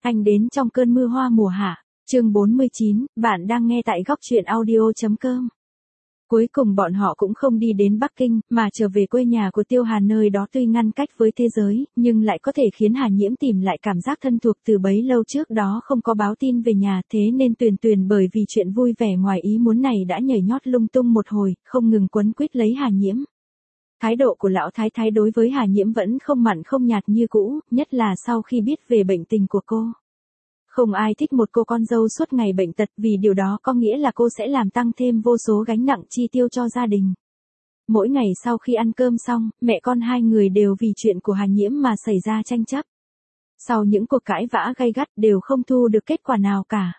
Anh đến trong cơn mưa hoa mùa hạ. Chương 49, bạn đang nghe tại góc truyện audio.com. Cuối cùng bọn họ cũng không đi đến Bắc Kinh, mà trở về quê nhà của Tiêu Hàn, nơi đó tuy ngăn cách với thế giới, nhưng lại có thể khiến Hà Nhiễm tìm lại cảm giác thân thuộc từ bấy lâu trước đó không có báo tin về nhà, thế nên Tuyền Tuyền bởi vì chuyện vui vẻ ngoài ý muốn này đã nhảy nhót lung tung một hồi, không ngừng quấn quýt lấy Hà Nhiễm. Thái độ của lão thái thái đối với Hà Nhiễm vẫn không mặn không nhạt như cũ, nhất là sau khi biết về bệnh tình của cô. Không ai thích một cô con dâu suốt ngày bệnh tật, vì điều đó có nghĩa là cô sẽ làm tăng thêm vô số gánh nặng chi tiêu cho gia đình. Mỗi ngày sau khi ăn cơm xong, mẹ con hai người đều vì chuyện của Hà Nhiễm mà xảy ra tranh chấp. Sau những cuộc cãi vã gay gắt đều không thu được kết quả nào cả.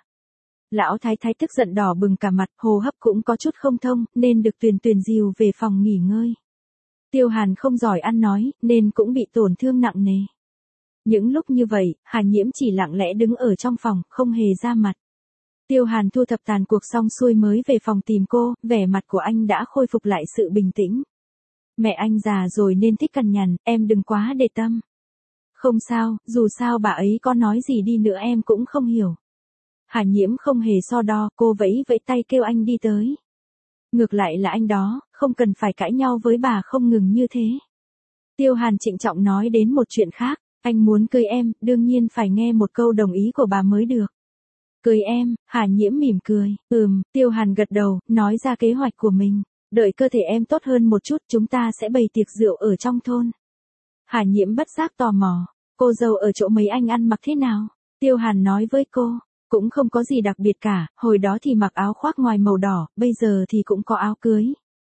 Lão thái thái tức giận đỏ bừng cả mặt, hô hấp cũng có chút không thông, nên được Tuyền Tuyền dìu về phòng nghỉ ngơi. Tiêu Hàn không giỏi ăn nói, nên cũng bị tổn thương nặng nề. Những lúc như vậy, Hà Nhiễm chỉ lặng lẽ đứng ở trong phòng, không hề ra mặt. Tiêu Hàn thu thập tàn cuộc xong xuôi mới về phòng tìm cô, vẻ mặt của anh đã khôi phục lại sự bình tĩnh. Mẹ anh già rồi nên thích cằn nhằn, em đừng quá để tâm. Không sao, dù sao bà ấy có nói gì đi nữa em cũng không hiểu. Hà Nhiễm không hề so đo, cô vẫy vẫy tay kêu anh đi tới. Ngược lại là anh đó, không cần phải cãi nhau với bà không ngừng như thế. Tiêu Hàn trịnh trọng nói đến một chuyện khác. Anh muốn cưới em, đương nhiên phải nghe một câu đồng ý của bà mới được. Cưới em, Hà Nhiễm mỉm cười. Tiêu Hàn gật đầu, nói ra kế hoạch của mình. Đợi cơ thể em tốt hơn một chút, chúng ta sẽ bày tiệc rượu ở trong thôn. Hà Nhiễm bất giác tò mò. Cô dâu ở chỗ mấy anh ăn mặc thế nào? Tiêu Hàn nói với cô. Cũng không có gì đặc biệt cả, hồi đó thì mặc áo khoác ngoài màu đỏ, bây giờ thì cũng có áo cưới.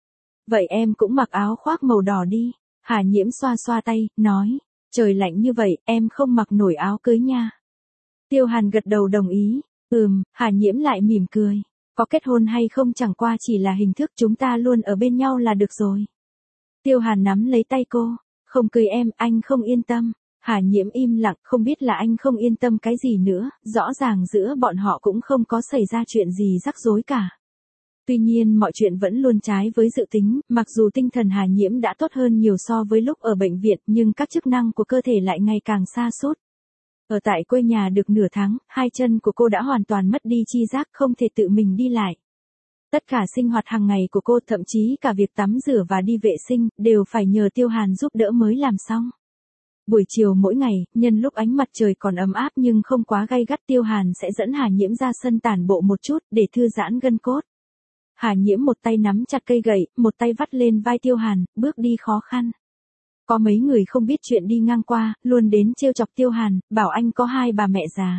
Vậy em cũng mặc áo khoác màu đỏ đi. Hà Nhiễm xoa xoa tay, nói. Trời lạnh như vậy, em không mặc nổi áo cưới nha. Tiêu Hàn gật đầu đồng ý. Hà Nhiễm lại mỉm cười. Có kết hôn hay không chẳng qua chỉ là hình thức, chúng ta luôn ở bên nhau là được rồi. Tiêu Hàn nắm lấy tay cô. Không cưới em, anh không yên tâm. Hà Nhiễm im lặng, không biết là anh không yên tâm cái gì nữa, rõ ràng giữa bọn họ cũng không có xảy ra chuyện gì rắc rối cả. Tuy nhiên mọi chuyện vẫn luôn trái với dự tính, mặc dù tinh thần Hà Nhiễm đã tốt hơn nhiều so với lúc ở bệnh viện, nhưng các chức năng của cơ thể lại ngày càng sa sút. Ở tại quê nhà được nửa tháng, hai chân của cô đã hoàn toàn mất đi chi giác, không thể tự mình đi lại. Tất cả sinh hoạt hàng ngày của cô, thậm chí cả việc tắm rửa và đi vệ sinh, đều phải nhờ Tiêu Hàn giúp đỡ mới làm xong. Buổi chiều mỗi ngày, nhân lúc ánh mặt trời còn ấm áp nhưng không quá gay gắt, Tiêu Hàn sẽ dẫn Hà Nhiễm ra sân tản bộ một chút, để thư giãn gân cốt. Hà Nhiễm một tay nắm chặt cây gậy, một tay vắt lên vai Tiêu Hàn, bước đi khó khăn. Có mấy người không biết chuyện đi ngang qua, luôn đến trêu chọc Tiêu Hàn, bảo anh có hai bà mẹ già.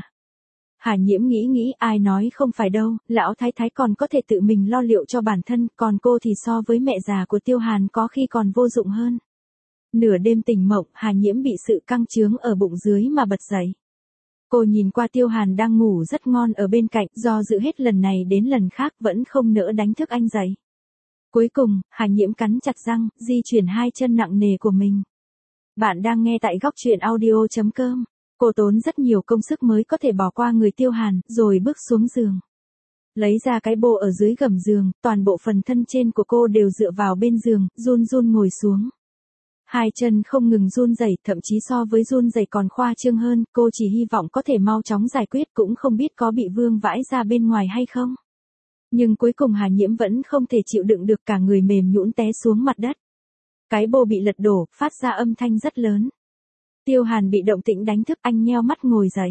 Hà Nhiễm nghĩ ai nói không phải đâu, lão thái thái còn có thể tự mình lo liệu cho bản thân, còn cô thì so với mẹ già của Tiêu Hàn có khi còn vô dụng hơn. Nửa đêm tỉnh mộng, Hà Nhiễm bị sự căng chướng ở bụng dưới mà bật dậy. Cô nhìn qua Tiêu Hàn đang ngủ rất ngon ở bên cạnh, do dự hết lần này đến lần khác vẫn không nỡ đánh thức anh dậy. Cuối cùng, Hà Nhiễm cắn chặt răng, di chuyển hai chân nặng nề của mình. Bạn đang nghe tại góc truyện audio.com. Cô tốn rất nhiều công sức mới có thể bỏ qua người Tiêu Hàn, rồi bước xuống giường. Lấy ra cái bô ở dưới gầm giường, toàn bộ phần thân trên của cô đều dựa vào bên giường, run run ngồi xuống. Hai chân không ngừng run rẩy, thậm chí so với run rẩy còn khoa trương hơn, cô chỉ hy vọng có thể mau chóng giải quyết, cũng không biết có bị vương vãi ra bên ngoài hay không. Nhưng cuối cùng Hà Nhiễm vẫn không thể chịu đựng được, cả người mềm nhũn té xuống mặt đất. Cái bô bị lật đổ, phát ra âm thanh rất lớn. Tiêu Hàn bị động tĩnh đánh thức, anh nheo mắt ngồi dậy.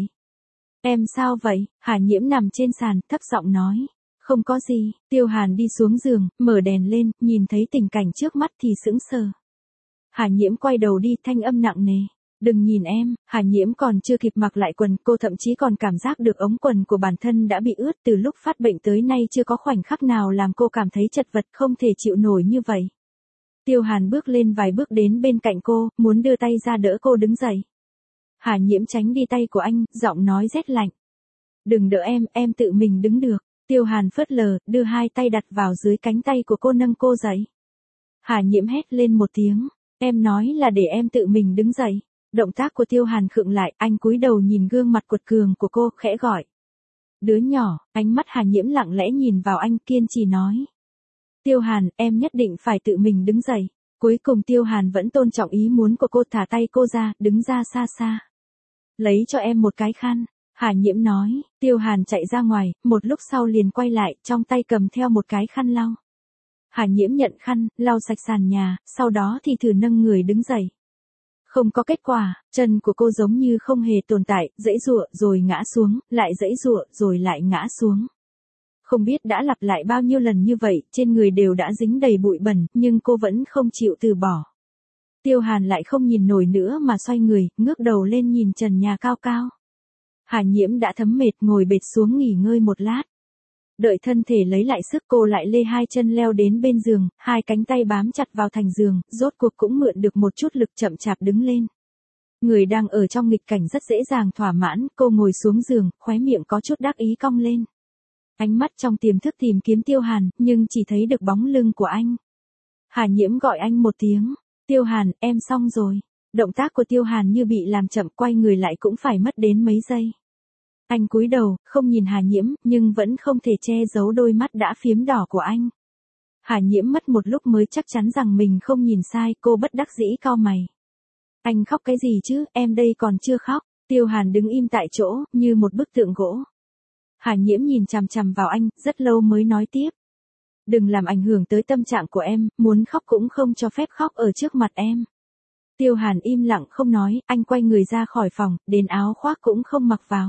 Em sao vậy? Hà Nhiễm nằm trên sàn, thấp giọng nói. Không có gì. Tiêu Hàn đi xuống giường, mở đèn lên, nhìn thấy tình cảnh trước mắt thì sững sờ. Hà Nhiễm quay đầu đi, thanh âm nặng nề. Đừng nhìn em. Hà Nhiễm còn chưa kịp mặc lại quần, cô thậm chí còn cảm giác được ống quần của bản thân đã bị ướt, từ lúc phát bệnh tới nay chưa có khoảnh khắc nào làm cô cảm thấy chật vật không thể chịu nổi như vậy. Tiêu Hàn bước lên vài bước đến bên cạnh cô, muốn đưa tay ra đỡ cô đứng dậy. Hà Nhiễm tránh đi tay của anh, giọng nói rét lạnh. Đừng đỡ em tự mình đứng được. Tiêu Hàn phớt lờ, đưa hai tay đặt vào dưới cánh tay của cô nâng cô dậy. Hà Nhiễm hét lên một tiếng. Em nói là để em tự mình đứng dậy. Động tác của Tiêu Hàn khựng lại, anh cúi đầu nhìn gương mặt quật cường của cô, khẽ gọi. Đứa nhỏ, ánh mắt Hà Nhiễm lặng lẽ nhìn vào anh, kiên trì nói. Tiêu Hàn, em nhất định phải tự mình đứng dậy. Cuối cùng Tiêu Hàn vẫn tôn trọng ý muốn của cô, thả tay cô ra, đứng ra xa xa. Lấy cho em một cái khăn. Hà Nhiễm nói, Tiêu Hàn chạy ra ngoài, một lúc sau liền quay lại, trong tay cầm theo một cái khăn lau. Hà Nhiễm nhận khăn, lau sạch sàn nhà, sau đó thì thử nâng người đứng dậy. Không có kết quả, chân của cô giống như không hề tồn tại, giãy giụa rồi ngã xuống, lại giãy giụa rồi lại ngã xuống. Không biết đã lặp lại bao nhiêu lần như vậy, trên người đều đã dính đầy bụi bẩn, nhưng cô vẫn không chịu từ bỏ. Tiêu Hàn lại không nhìn nổi nữa mà xoay người, ngước đầu lên nhìn trần nhà cao cao. Hà Nhiễm đã thấm mệt ngồi bệt xuống nghỉ ngơi một lát. Đợi thân thể lấy lại sức cô lại lê hai chân leo đến bên giường, hai cánh tay bám chặt vào thành giường, rốt cuộc cũng mượn được một chút lực chậm chạp đứng lên. Người đang ở trong nghịch cảnh rất dễ dàng thỏa mãn, cô ngồi xuống giường, khóe miệng có chút đắc ý cong lên. Ánh mắt trong tiềm thức tìm kiếm Tiêu Hàn, nhưng chỉ thấy được bóng lưng của anh. Hà Nhiễm gọi anh một tiếng, Tiêu Hàn, em xong rồi. Động tác của Tiêu Hàn như bị làm chậm, quay người lại cũng phải mất đến mấy giây. Anh cúi đầu, không nhìn Hà Nhiễm, nhưng vẫn không thể che giấu đôi mắt đã phiếm đỏ của anh. Hà Nhiễm mất một lúc mới chắc chắn rằng mình không nhìn sai, cô bất đắc dĩ cau mày. Anh khóc cái gì chứ, em đây còn chưa khóc. Tiêu Hàn đứng im tại chỗ, như một bức tượng gỗ. Hà Nhiễm nhìn chằm chằm vào anh, rất lâu mới nói tiếp. Đừng làm ảnh hưởng tới tâm trạng của em, muốn khóc cũng không cho phép khóc ở trước mặt em. Tiêu Hàn im lặng không nói, anh quay người ra khỏi phòng, đến áo khoác cũng không mặc vào.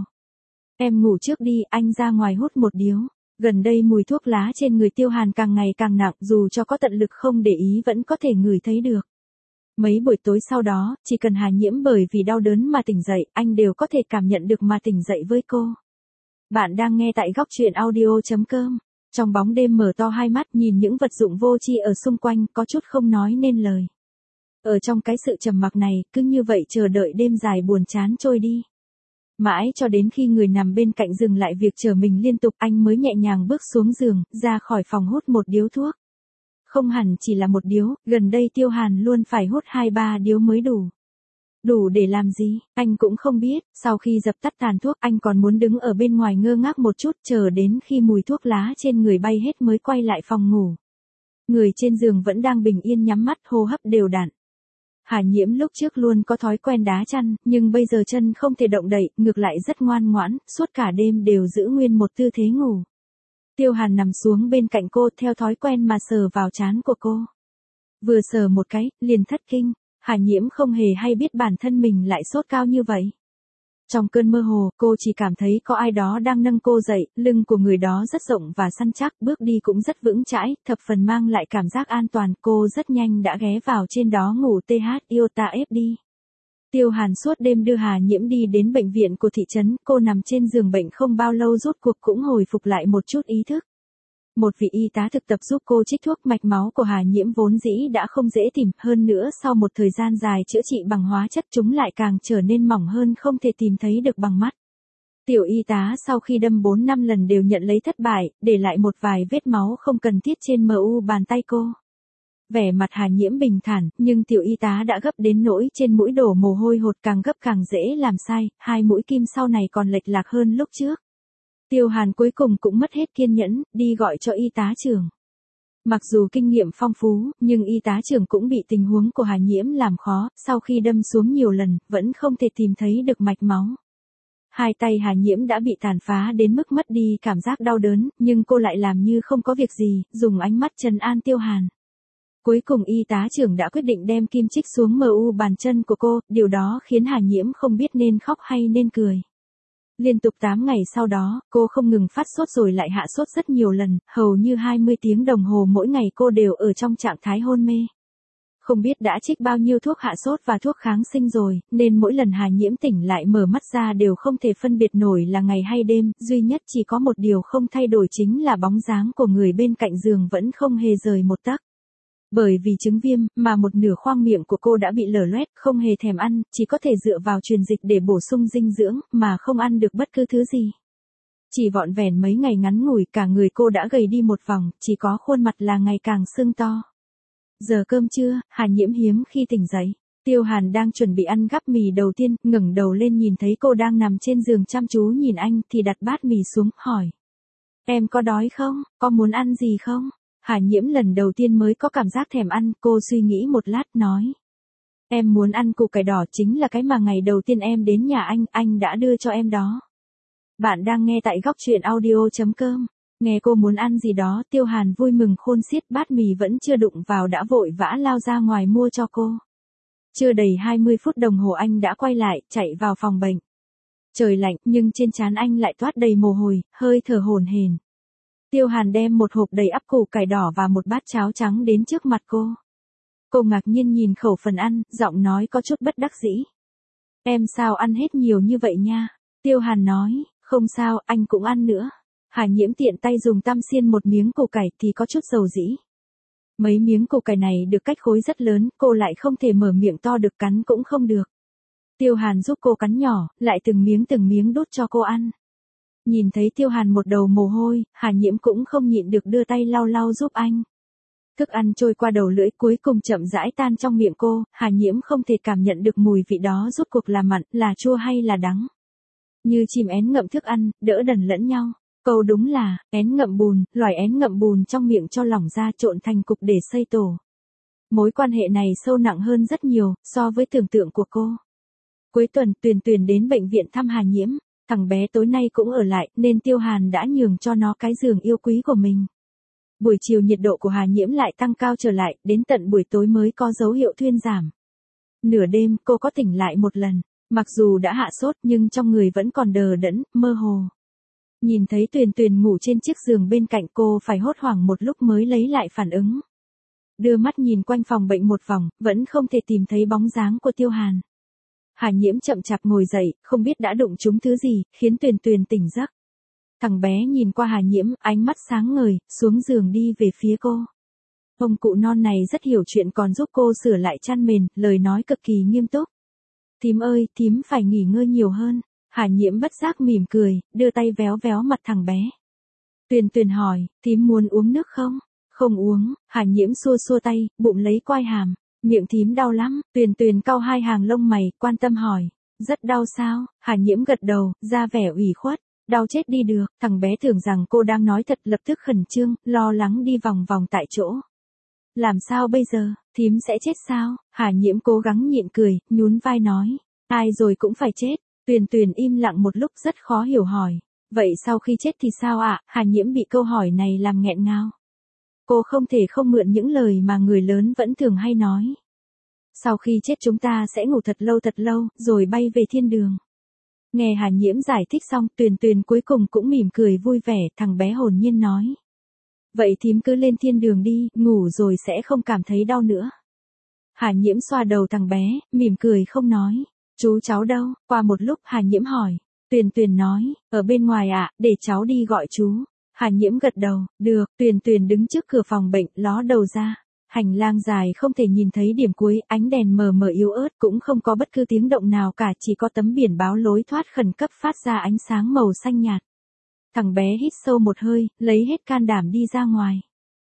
Em ngủ trước đi, anh ra ngoài hút một điếu. Gần đây mùi thuốc lá trên người Tiêu Hàn càng ngày càng nặng, dù cho có tận lực không để ý vẫn có thể ngửi thấy được. Mấy buổi tối sau đó, chỉ cần Hà Nhiễm bởi vì đau đớn mà tỉnh dậy, anh đều có thể cảm nhận được mà tỉnh dậy với cô. Bạn đang nghe tại góc truyện audio.com. Trong bóng đêm mở to hai mắt nhìn những vật dụng vô tri ở xung quanh, có chút không nói nên lời. Ở trong cái sự trầm mặc này, cứ như vậy chờ đợi đêm dài buồn chán trôi đi. Mãi cho đến khi người nằm bên cạnh dừng lại việc chờ mình liên tục, anh mới nhẹ nhàng bước xuống giường, ra khỏi phòng hút một điếu thuốc. Không hẳn chỉ là một điếu, gần đây Tiêu Hàn luôn phải hút 2-3 điếu mới đủ. Đủ để làm gì, anh cũng không biết, sau khi dập tắt tàn thuốc anh còn muốn đứng ở bên ngoài ngơ ngác một chút chờ đến khi mùi thuốc lá trên người bay hết mới quay lại phòng ngủ. Người trên giường vẫn đang bình yên nhắm mắt hô hấp đều đặn. Hà Nhiễm lúc trước luôn có thói quen đá chăn, nhưng bây giờ chân không thể động đậy, ngược lại rất ngoan ngoãn, suốt cả đêm đều giữ nguyên một tư thế ngủ. Tiêu Hàn nằm xuống bên cạnh cô theo thói quen mà sờ vào trán của cô. Vừa sờ một cái, liền thất kinh, Hà Nhiễm không hề hay biết bản thân mình lại sốt cao như vậy. Trong cơn mơ hồ, cô chỉ cảm thấy có ai đó đang nâng cô dậy, lưng của người đó rất rộng và săn chắc, bước đi cũng rất vững chãi, thập phần mang lại cảm giác an toàn, cô rất nhanh đã ghé vào trên đó ngủ iota ép đi. Tiêu Hàn suốt đêm đưa Hà Nhiễm đi đến bệnh viện của thị trấn, cô nằm trên giường bệnh không bao lâu rốt cuộc cũng hồi phục lại một chút ý thức. Một vị y tá thực tập giúp cô trích thuốc, mạch máu của Hà Nhiễm vốn dĩ đã không dễ tìm, hơn nữa sau một thời gian dài chữa trị bằng hóa chất chúng lại càng trở nên mỏng hơn, không thể tìm thấy được bằng mắt. Tiểu y tá sau khi đâm 4-5 lần đều nhận lấy thất bại, để lại một vài vết máu không cần thiết trên mu bàn tay cô. Vẻ mặt Hà Nhiễm bình thản, nhưng tiểu y tá đã gấp đến nỗi trên mũi đổ mồ hôi hột, càng gấp càng dễ làm sai, hai mũi kim sau này còn lệch lạc hơn lúc trước. Tiêu Hàn cuối cùng cũng mất hết kiên nhẫn, đi gọi cho y tá trưởng. Mặc dù kinh nghiệm phong phú, nhưng y tá trưởng cũng bị tình huống của Hà Nhiễm làm khó, sau khi đâm xuống nhiều lần, vẫn không thể tìm thấy được mạch máu. Hai tay Hà Nhiễm đã bị tàn phá đến mức mất đi cảm giác đau đớn, nhưng cô lại làm như không có việc gì, dùng ánh mắt trấn an Tiêu Hàn. Cuối cùng y tá trưởng đã quyết định đem kim chích xuống mu bàn chân của cô, điều đó khiến Hà Nhiễm không biết nên khóc hay nên cười. Liên tục 8 ngày sau đó, cô không ngừng phát sốt rồi lại hạ sốt rất nhiều lần, hầu như 20 tiếng đồng hồ mỗi ngày cô đều ở trong trạng thái hôn mê. Không biết đã trích bao nhiêu thuốc hạ sốt và thuốc kháng sinh rồi, nên mỗi lần Hà Nhiễm tỉnh lại mở mắt ra đều không thể phân biệt nổi là ngày hay đêm, duy nhất chỉ có một điều không thay đổi chính là bóng dáng của người bên cạnh giường vẫn không hề rời một tấc. Bởi vì chứng viêm, mà một nửa khoang miệng của cô đã bị lở loét, không hề thèm ăn, chỉ có thể dựa vào truyền dịch để bổ sung dinh dưỡng, mà không ăn được bất cứ thứ gì. Chỉ vỏn vẹn mấy ngày ngắn ngủi, cả người cô đã gầy đi một vòng, chỉ có khuôn mặt là ngày càng sưng to. Giờ cơm trưa, Hà Nhiễm hiếm khi tỉnh dậy. Tiêu Hàn đang chuẩn bị ăn gắp mì đầu tiên, ngẩng đầu lên nhìn thấy cô đang nằm trên giường chăm chú nhìn anh, thì đặt bát mì xuống, hỏi. Em có đói không? Có muốn ăn gì không? Hà Nhiễm lần đầu tiên mới có cảm giác thèm ăn, cô suy nghĩ một lát nói. Em muốn ăn củ cải đỏ, chính là cái mà ngày đầu tiên em đến nhà anh đã đưa cho em đó. Bạn đang nghe tại góc truyện audio.com. Nghe cô muốn ăn gì đó, Tiêu Hàn vui mừng khôn xiết, bát mì vẫn chưa đụng vào đã vội vã lao ra ngoài mua cho cô. Chưa đầy 20 phút đồng hồ anh đã quay lại, chạy vào phòng bệnh. Trời lạnh nhưng trên trán anh lại toát đầy mồ hôi, hơi thở hổn hển. Tiêu Hàn đem một hộp đầy ắp củ cải đỏ và một bát cháo trắng đến trước mặt cô. Cô ngạc nhiên nhìn khẩu phần ăn, giọng nói có chút bất đắc dĩ. Em sao ăn hết nhiều như vậy nha? Tiêu Hàn nói, không sao, anh cũng ăn nữa. Hà Nhiễm tiện tay dùng tăm xiên một miếng củ cải thì có chút dầu dĩ. Mấy miếng củ cải này được cách khối rất lớn, cô lại không thể mở miệng to được, cắn cũng không được. Tiêu Hàn giúp cô cắn nhỏ, lại từng miếng đút cho cô ăn. Nhìn thấy Tiêu Hàn một đầu mồ hôi, Hà Nhiễm cũng không nhịn được đưa tay lau lau giúp anh. Thức ăn trôi qua đầu lưỡi cuối cùng chậm rãi tan trong miệng cô, Hà Nhiễm không thể cảm nhận được mùi vị đó rốt cuộc là mặn, là chua hay là đắng. Như chim én ngậm thức ăn, đỡ đần lẫn nhau. Câu đúng là, én ngậm bùn, loài én ngậm bùn trong miệng cho lỏng ra trộn thành cục để xây tổ. Mối quan hệ này sâu nặng hơn rất nhiều, so với tưởng tượng của cô. Cuối tuần, Tuyền đến bệnh viện thăm Hà Nhiễm, thằng bé tối nay cũng ở lại, nên Tiêu Hàn đã nhường cho nó cái giường yêu quý của mình. Buổi chiều nhiệt độ của Hà Nhiễm lại tăng cao trở lại, đến tận buổi tối mới có dấu hiệu thuyên giảm. Nửa đêm, cô có tỉnh lại một lần, mặc dù đã hạ sốt nhưng trong người vẫn còn đờ đẫn, mơ hồ. Nhìn thấy Tuyền ngủ trên chiếc giường bên cạnh, cô phải hốt hoảng một lúc mới lấy lại phản ứng. Đưa mắt nhìn quanh phòng bệnh một vòng, vẫn không thể tìm thấy bóng dáng của Tiêu Hàn. Hà Nhiễm chậm chạp ngồi dậy, không biết đã đụng trúng thứ gì, khiến Tuyền tỉnh giấc. Thằng bé nhìn qua Hà Nhiễm, ánh mắt sáng ngời, xuống giường đi về phía cô. Ông cụ non này rất hiểu chuyện, còn giúp cô sửa lại chăn mền, lời nói cực kỳ nghiêm túc. Thím ơi, thím phải nghỉ ngơi nhiều hơn. Hà Nhiễm bất giác mỉm cười, đưa tay véo véo mặt thằng bé. Tuyền hỏi, thím muốn uống nước không? Không uống. Hà Nhiễm xua xua tay, bụng lấy quai hàm. Miệng thím đau lắm. Tuyền cau hai hàng lông mày, quan tâm hỏi. Rất đau sao? Hà Nhiễm gật đầu, ra vẻ ủy khuất. Đau chết đi được. Thằng bé tưởng rằng cô đang nói thật, lập tức khẩn trương, lo lắng đi vòng vòng tại chỗ. Làm sao bây giờ? Thím sẽ chết sao? Hà Nhiễm cố gắng nhịn cười, nhún vai nói. Ai rồi cũng phải chết. Tuyền im lặng một lúc, rất khó hiểu hỏi. Vậy sau khi chết thì sao ạ? Hà Nhiễm bị câu hỏi này làm nghẹn ngào. Cô không thể không mượn những lời mà người lớn vẫn thường hay nói. Sau khi chết chúng ta sẽ ngủ thật lâu, rồi bay về thiên đường. Nghe Hà Nhiễm giải thích xong, Tuyền cuối cùng cũng mỉm cười vui vẻ, thằng bé hồn nhiên nói. Vậy thím cứ lên thiên đường đi, ngủ rồi sẽ không cảm thấy đau nữa. Hà Nhiễm xoa đầu thằng bé, mỉm cười không nói. Chú cháu đâu? Qua một lúc Hà Nhiễm hỏi. Tuyền nói, ở bên ngoài ạ, để cháu đi gọi chú. Hà Nhiễm gật đầu, được. Tuyền đứng trước cửa phòng bệnh, ló đầu ra. Hành lang dài không thể nhìn thấy điểm cuối, ánh đèn mờ mờ yếu ớt, cũng không có bất cứ tiếng động nào cả, chỉ có tấm biển báo lối thoát khẩn cấp phát ra ánh sáng màu xanh nhạt. Thằng bé hít sâu một hơi, lấy hết can đảm đi ra ngoài.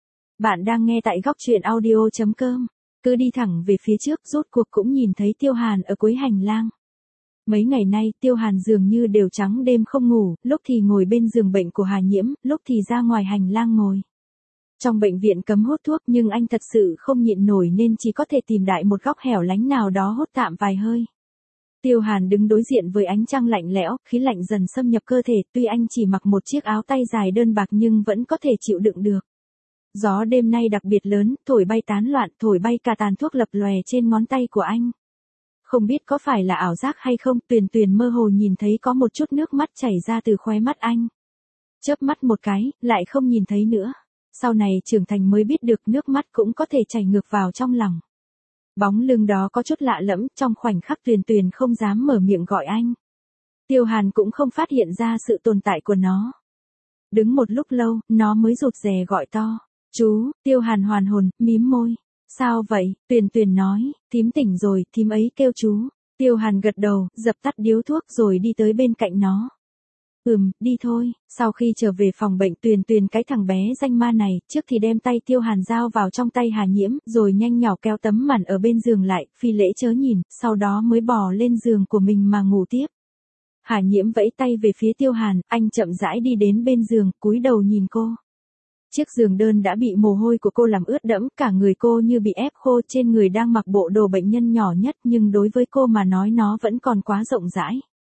Bạn đang nghe tại góc truyện audio.com. Cứ đi thẳng về phía trước, rốt cuộc cũng nhìn thấy Tiêu Hàn ở cuối hành lang. Mấy ngày nay, Tiêu Hàn dường như đều trắng đêm không ngủ, lúc thì ngồi bên giường bệnh của Hà Nhiễm, lúc thì ra ngoài hành lang ngồi. Trong bệnh viện cấm hút thuốc nhưng anh thật sự không nhịn nổi nên chỉ có thể tìm đại một góc hẻo lánh nào đó hút tạm vài hơi. Tiêu Hàn đứng đối diện với ánh trăng lạnh lẽo, khí lạnh dần xâm nhập cơ thể, tuy anh chỉ mặc một chiếc áo tay dài đơn bạc nhưng vẫn có thể chịu đựng được. Gió đêm nay đặc biệt lớn, thổi bay tán loạn, thổi bay cả tàn thuốc lập lòe trên ngón tay của anh. Không biết có phải là ảo giác hay không, Tuyền mơ hồ nhìn thấy có một chút nước mắt chảy ra từ khóe mắt anh. Chớp mắt một cái, lại không nhìn thấy nữa. Sau này trưởng thành mới biết được nước mắt cũng có thể chảy ngược vào trong lòng. Bóng lưng đó có chút lạ lẫm, trong khoảnh khắc Tuyền không dám mở miệng gọi anh. Tiêu Hàn cũng không phát hiện ra sự tồn tại của nó. Đứng một lúc lâu, nó mới rụt rè gọi to. Chú. Tiêu Hàn hoàn hồn, mím môi. Sao vậy? Tuyền nói, thím tỉnh rồi, thím ấy kêu chú. Tiêu Hàn gật đầu, dập tắt điếu thuốc rồi đi tới bên cạnh nó. Đi thôi. Sau khi trở về phòng bệnh, Tuyền cái thằng bé danh ma này, trước thì đem tay Tiêu Hàn giao vào trong tay Hà Nhiễm, rồi nhanh nhỏ kéo tấm màn ở bên giường lại, phi lễ chớ nhìn, sau đó mới bò lên giường của mình mà ngủ tiếp. Hà Nhiễm vẫy tay về phía Tiêu Hàn, anh chậm rãi đi đến bên giường, cúi đầu nhìn cô. Chiếc giường đơn đã bị mồ hôi của cô làm ướt đẫm, cả người cô như bị ép khô, trên người đang mặc bộ đồ bệnh nhân nhỏ nhất nhưng đối với cô mà nói nó vẫn còn quá rộng rãi.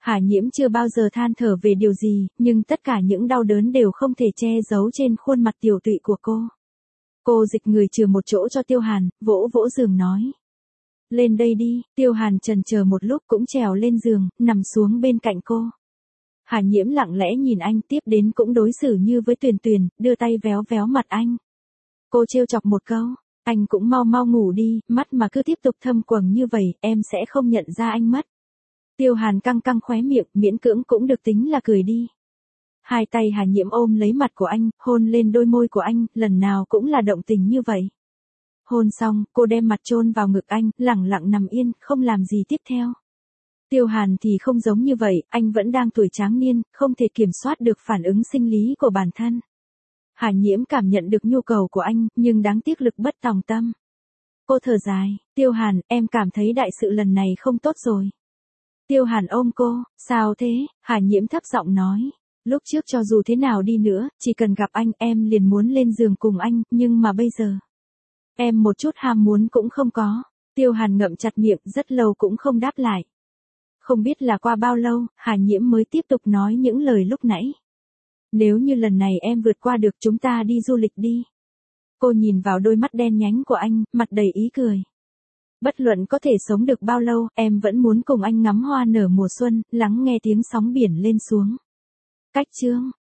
Hà Nhiễm chưa bao giờ than thở về điều gì, nhưng tất cả những đau đớn đều không thể che giấu trên khuôn mặt tiều tụy của cô. Cô dịch người chừa một chỗ cho Tiêu Hàn, vỗ vỗ giường nói. Lên đây đi, Tiêu Hàn chần chờ một lúc cũng trèo lên giường, nằm xuống bên cạnh cô. Hà Nhiễm lặng lẽ nhìn anh, tiếp đến cũng đối xử như với Tuyền Tuyền, đưa tay véo véo mặt anh. Cô trêu chọc một câu, anh cũng mau mau ngủ đi, mắt mà cứ tiếp tục thâm quầng như vậy, em sẽ không nhận ra anh mất. Tiêu Hàn căng căng khóe miệng, miễn cưỡng cũng được tính là cười đi. Hai tay Hà Nhiễm ôm lấy mặt của anh, hôn lên đôi môi của anh, lần nào cũng là động tình như vậy. Hôn xong, cô đem mặt chôn vào ngực anh, lẳng lặng nằm yên, không làm gì tiếp theo. Tiêu Hàn thì không giống như vậy, anh vẫn đang tuổi tráng niên, không thể kiểm soát được phản ứng sinh lý của bản thân. Hà Nhiễm cảm nhận được nhu cầu của anh, nhưng đáng tiếc lực bất tòng tâm. Cô thở dài, Tiêu Hàn, em cảm thấy đại sự lần này không tốt rồi. Tiêu Hàn ôm cô, sao thế? Hà Nhiễm thấp giọng nói. Lúc trước cho dù thế nào đi nữa, chỉ cần gặp anh em liền muốn lên giường cùng anh, nhưng mà bây giờ. Em một chút ham muốn cũng không có. Tiêu Hàn ngậm chặt miệng rất lâu cũng không đáp lại. Không biết là qua bao lâu, Hà Nhiễm mới tiếp tục nói những lời lúc nãy. Nếu như lần này em vượt qua được chúng ta đi du lịch đi. Cô nhìn vào đôi mắt đen nhánh của anh, mặt đầy ý cười. Bất luận có thể sống được bao lâu, em vẫn muốn cùng anh ngắm hoa nở mùa xuân, lắng nghe tiếng sóng biển lên xuống. Cách chương